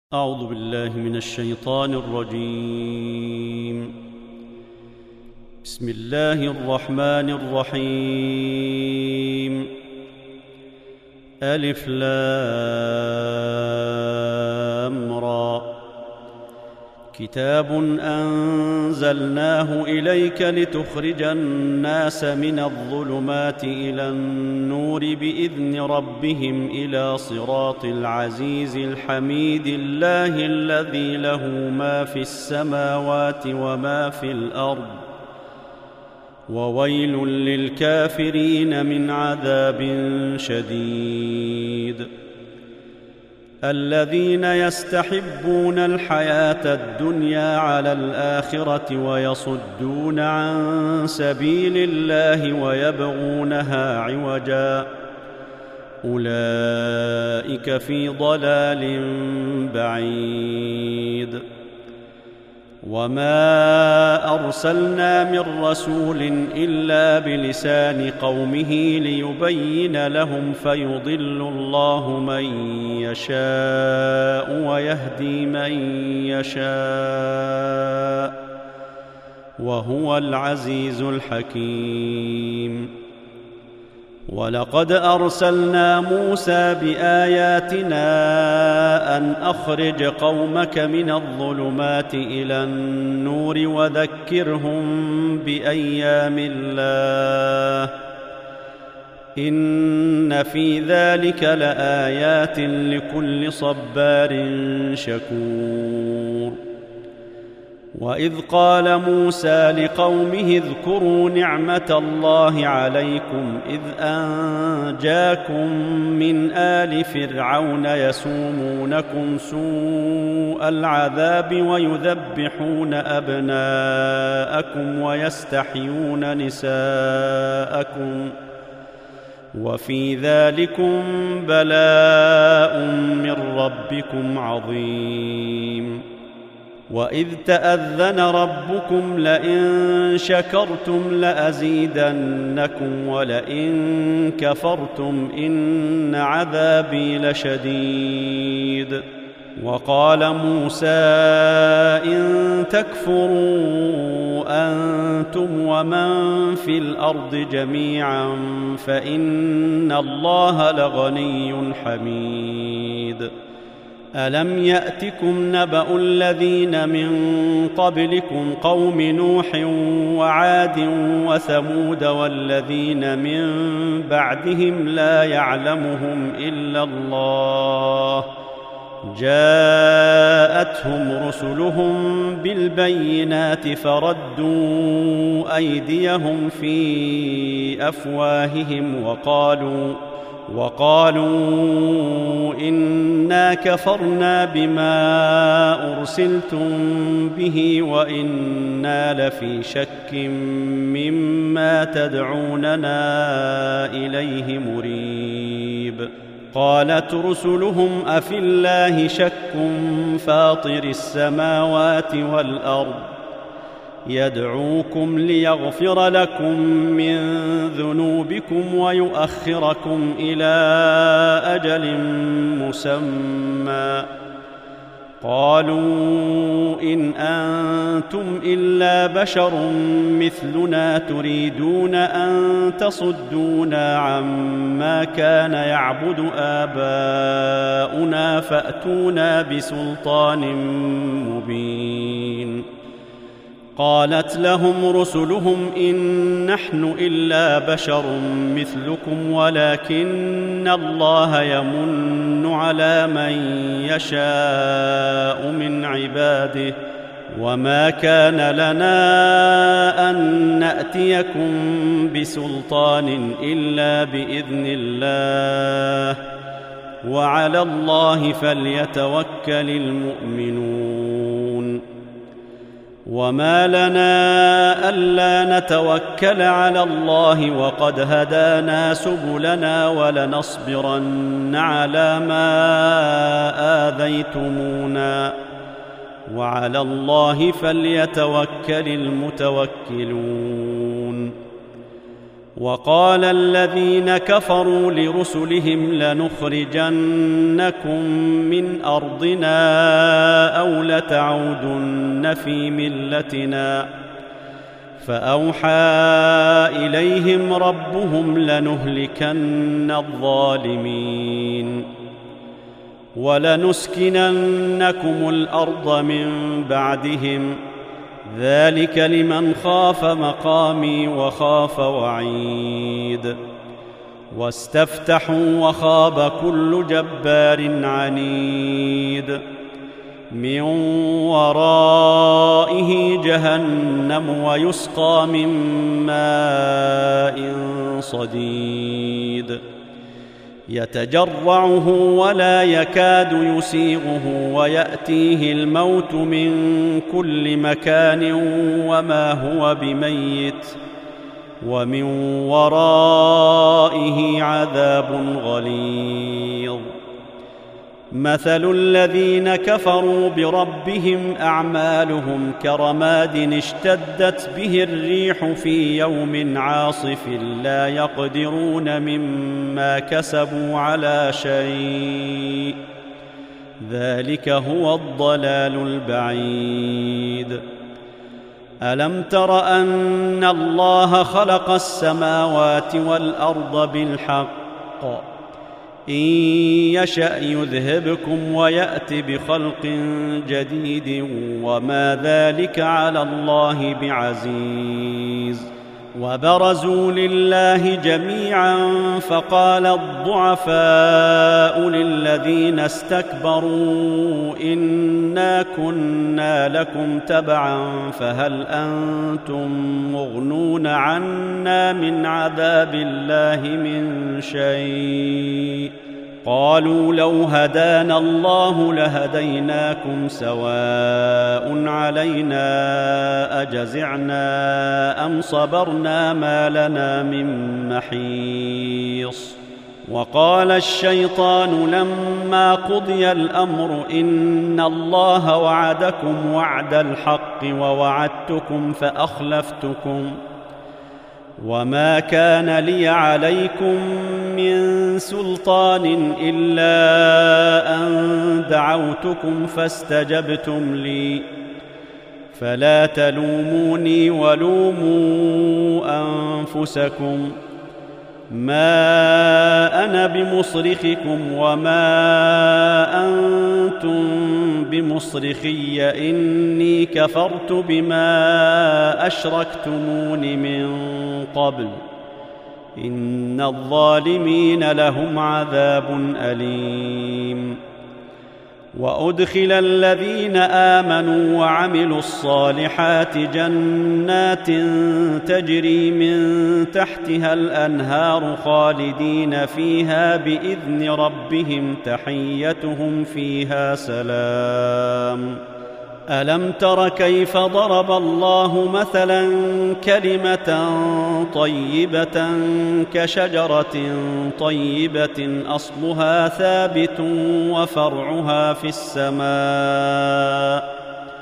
أعوذ بالله من الشيطان الرجيم. بسم الله الرحمن الرحيم. ألف لام را. كتاب أنزلناه إليك لتخرج الناس من الظلمات إلى النور بإذن ربهم إلى صراط العزيز الحميد الله الذي له ما في السماوات وما في الأرض وويل للكافرين من عذاب شديد. الذين يستحبون الحياة الدنيا على الآخرة ويصدون عن سبيل الله ويبغونها عوجا أولئك في ضلال بعيد. وما أرسلنا من رسول إلا بلسان قومه ليبين لهم فيضل الله من يشاء ويهدي من يشاء وهو العزيز الحكيم. ولقد أرسلنا موسى بآياتنا أن أخرج قومك من الظلمات إلى النور وذكرهم بأيام الله إن في ذلك لآيات لكل صبار شكور. وإذ قال موسى لقومه اذكروا نعمة الله عليكم إذ أنجاكم من آل فرعون يسومونكم سوء العذاب ويذبحون أبناءكم ويستحيون نساءكم وفي ذلكم بلاء من ربكم عظيم. وإذ تأذن ربكم لئن شكرتم لأزيدنكم ولئن كفرتم إن عذابي لشديد. وقال موسى إن تكفروا أنتم ومن في الأرض جميعا فإن الله لغني حميد. ألم يأتكم نبأ الذين من قبلكم قوم نوح وعاد وثمود والذين من بعدهم لا يعلمهم إلا الله جاءتهم رسلهم بالبينات فردوا أيديهم في أفواههم وقالوا إنا كفرنا بما أرسلتم به وإنا لفي شك مما تدعوننا إليه مريب. قالت رسلهم أفي الله شك فاطر السماوات والأرض يدعوكم ليغفر لكم من ذنوبكم ويؤخركم إلى أجل مسمى قالوا إن أنتم إلا بشر مثلنا تريدون أن تصدونا عما كان يعبد آباؤنا فأتونا بسلطان مبين. قالت لهم رسلهم إن نحن إلا بشر مثلكم ولكن الله يمن على من يشاء من عباده وما كان لنا أن نأتيكم بسلطان إلا بإذن الله وعلى الله فليتوكل المؤمنون. وما لنا ألا نتوكل على الله وقد هدانا سبلنا ولنصبرن على ما آذيتمونا وعلى الله فليتوكل المتوكلون. وقال الذين كفروا لرسلهم لنخرجنكم من أرضنا أو لتعودن في ملتنا فأوحى إليهم ربهم لنهلكن الظالمين ولنسكننكم الأرض من بعدهم ذلك لمن خاف مقامي وخاف وعيد واستفتحوا وخاب كل جبار عنيد من ورائه جهنم ويسقى من ماء صديد يتجرعه ولا يكاد يسيغه ويأتيه الموت من كل مكان وما هو بميت ومن ورائه عذاب غليظ مثل الذين كفروا بربهم أعمالهم كرماد اشتدت به الريح في يوم عاصف لا يقدرون مما كسبوا على شيء ذلك هو الضلال البعيد ألم تر أن الله خلق السماوات والأرض بالحق إن يشأ يذهبكم ويأت بخلق جديد وما ذلك على الله بعزيز وبرزوا لله جميعا فقال الضعفاء للذين استكبروا إنا كنا لكم تبعا فهل أنتم مغنون عنا من عذاب الله من شيء قالوا لو هدانا الله لهديناكم سواء علينا أجزعنا أم صبرنا ما لنا من محيص وقال الشيطان لما قضي الأمر إن الله وعدكم وعد الحق ووعدتكم فأخلفتكم وما كان لي عليكم من سلطان إلا أن دعوتكم فاستجبتم لي فلا تلوموني ولوموا أنفسكم ما أنا بمصرخكم وما أنتم بمصرخي إني كفرت بما أشركتمون من قبل إن الظالمين لهم عذاب أليم وأدخل الذين آمنوا وعملوا الصالحات جنات تجري من تحتها الأنهار خالدين فيها بإذن ربهم تحيتهم فيها سلام ألم تر كيف ضرب الله مثلا كلمة طيبة كشجرة طيبة أصلها ثابت وفرعها في السماء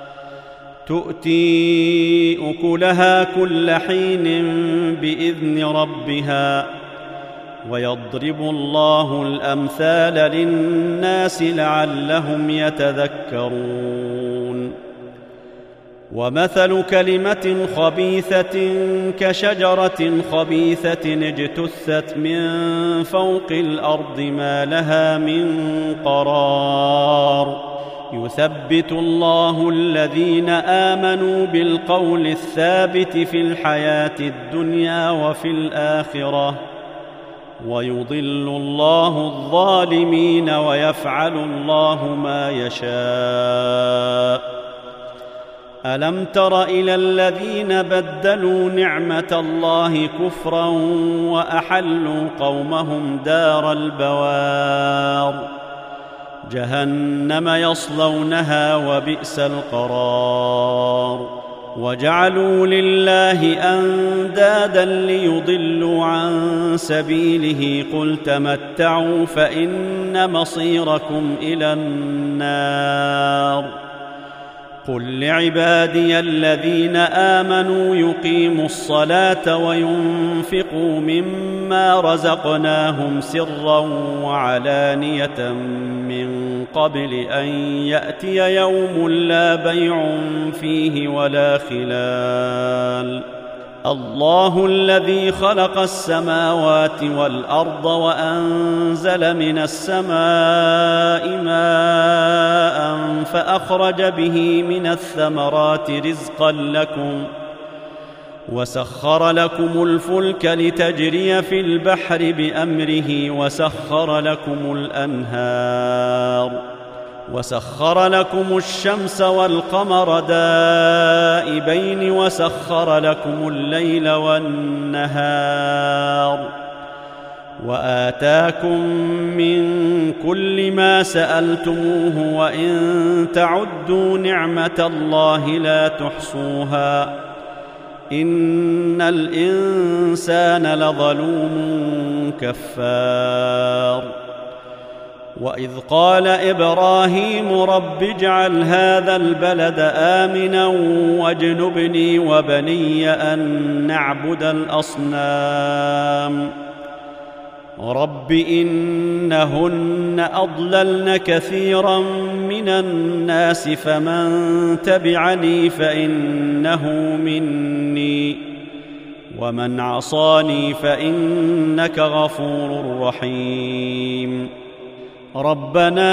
تؤتي أكلها كل حين بإذن ربها ويضرب الله الأمثال للناس لعلهم يتذكرون ومثل كلمة خبيثة كشجرة خبيثة اجتثت من فوق الأرض ما لها من قرار يثبت الله الذين آمنوا بالقول الثابت في الحياة الدنيا وفي الآخرة ويضل الله الظالمين ويفعل الله ما يشاء ألم تر إلى الذين بدلوا نعمة الله كفرا وأحلوا قومهم دار البوار جهنم يصلونها وبئس القرار وجعلوا لله أندادا ليضلوا عن سبيله قل تمتعوا فإن مصيركم إلى النار قل لعبادي الذين آمنوا يقيموا الصلاة وينفقوا مما رزقناهم سرا وعلانية من قبل أن يأتي يوم لا بيع فيه ولا خلال. الله الذي خلق السماوات والأرض وأنزل من السماء ماء فأخرج به من الثمرات رزقا لكم وسخر لكم الفلك لتجري في البحر بأمره وسخر لكم الأنهار وسخر لكم الشمس والقمر دائبين وسخر لكم الليل والنهار وآتاكم من كل ما سألتموه وإن تعدوا نعمة الله لا تحصوها إن الإنسان لظلوم كفار. وإذ قال إبراهيم رب اجعل هذا البلد آمنا واجنبني وبني أن نعبد الأصنام رب إنهن أضللن كثيرا من الناس فمن تبعني فإنه مني ومن عصاني فإنك غفور رحيم. ربنا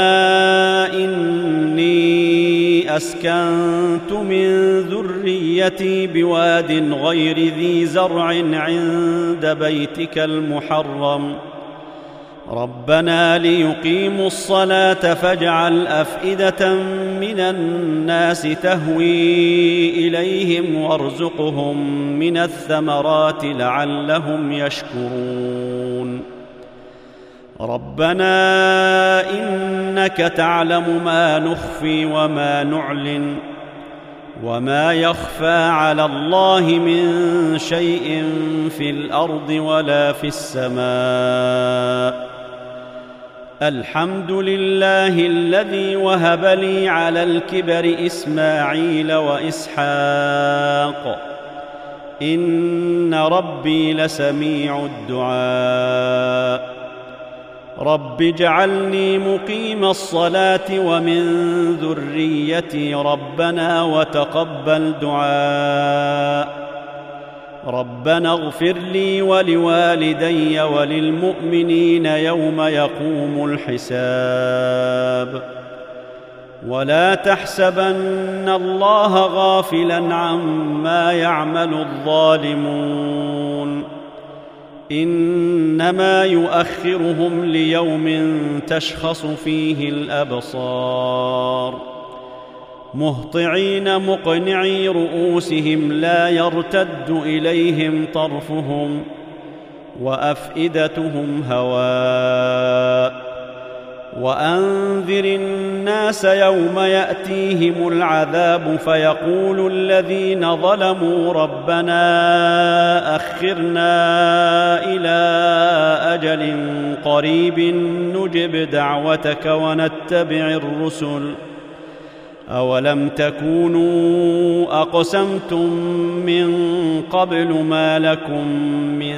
إني أسكنت من ذريتي بواد غير ذي زرع عند بيتك المحرم ربنا ليقيموا الصلاة فاجعل أفئدة من الناس تهوي إليهم وارزقهم من الثمرات لعلهم يشكرون. ربنا إنك تعلم ما نخفي وما نعلن وما يخفى على الله من شيء في الأرض ولا في السماء. الحمد لله الذي وهب لي على الكبر إسماعيل وإسحاق إن ربي لسميع الدعاء. رب اجعلني مقيم الصلاة ومن ذريتي ربنا وتقبل دعاء. ربنا اغفر لي ولوالدي وللمؤمنين يوم يقوم الحساب. ولا تحسبن الله غافلا عما يعمل الظالمون إنما يؤخرهم ليوم تشخص فيه الأبصار مهطعين مقنعي رؤوسهم لا يرتد إليهم طرفهم وأفئدتهم هواء. وأنذر الناس يوم يأتيهم العذاب فيقول الذين ظلموا ربنا أخرنا إلى أجل قريب نجب دعوتك ونتبع الرسل أولم تكونوا أقسمتم من قبل ما لكم من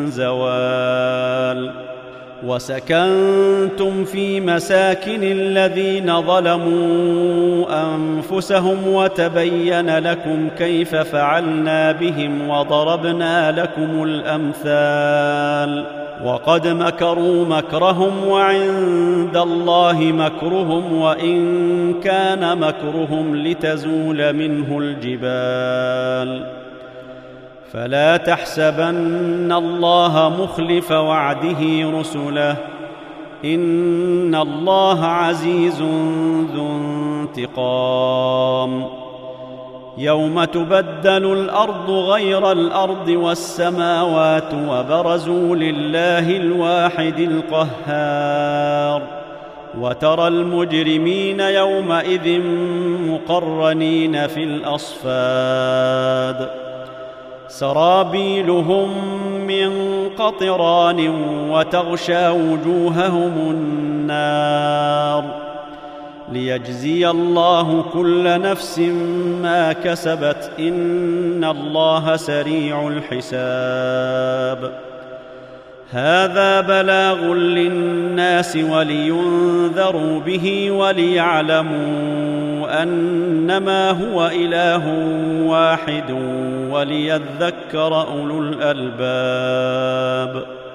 زوال. وسكنتم في مساكن الذين ظلموا أنفسهم وتبين لكم كيف فعلنا بهم وضربنا لكم الأمثال. وقد مكروا مكرهم وعند الله مكرهم وإن كان مكرهم لتزول منه الجبال. فلا تحسبن الله مخلف وعده رسله إن الله عزيز ذو انتقام. يوم تبدل الأرض غير الأرض والسماوات وبرزوا لله الواحد القهار. وترى المجرمين يومئذ مقرنين في الأصفاد سرابيلهم من قطران وتغشى وجوههم النار. ليجزي الله كل نفس ما كسبت إن الله سريع الحساب. هذا بلاغ للناس ولينذروا به وليعلموا أنما هو إله واحد وليذكر أولو الألباب.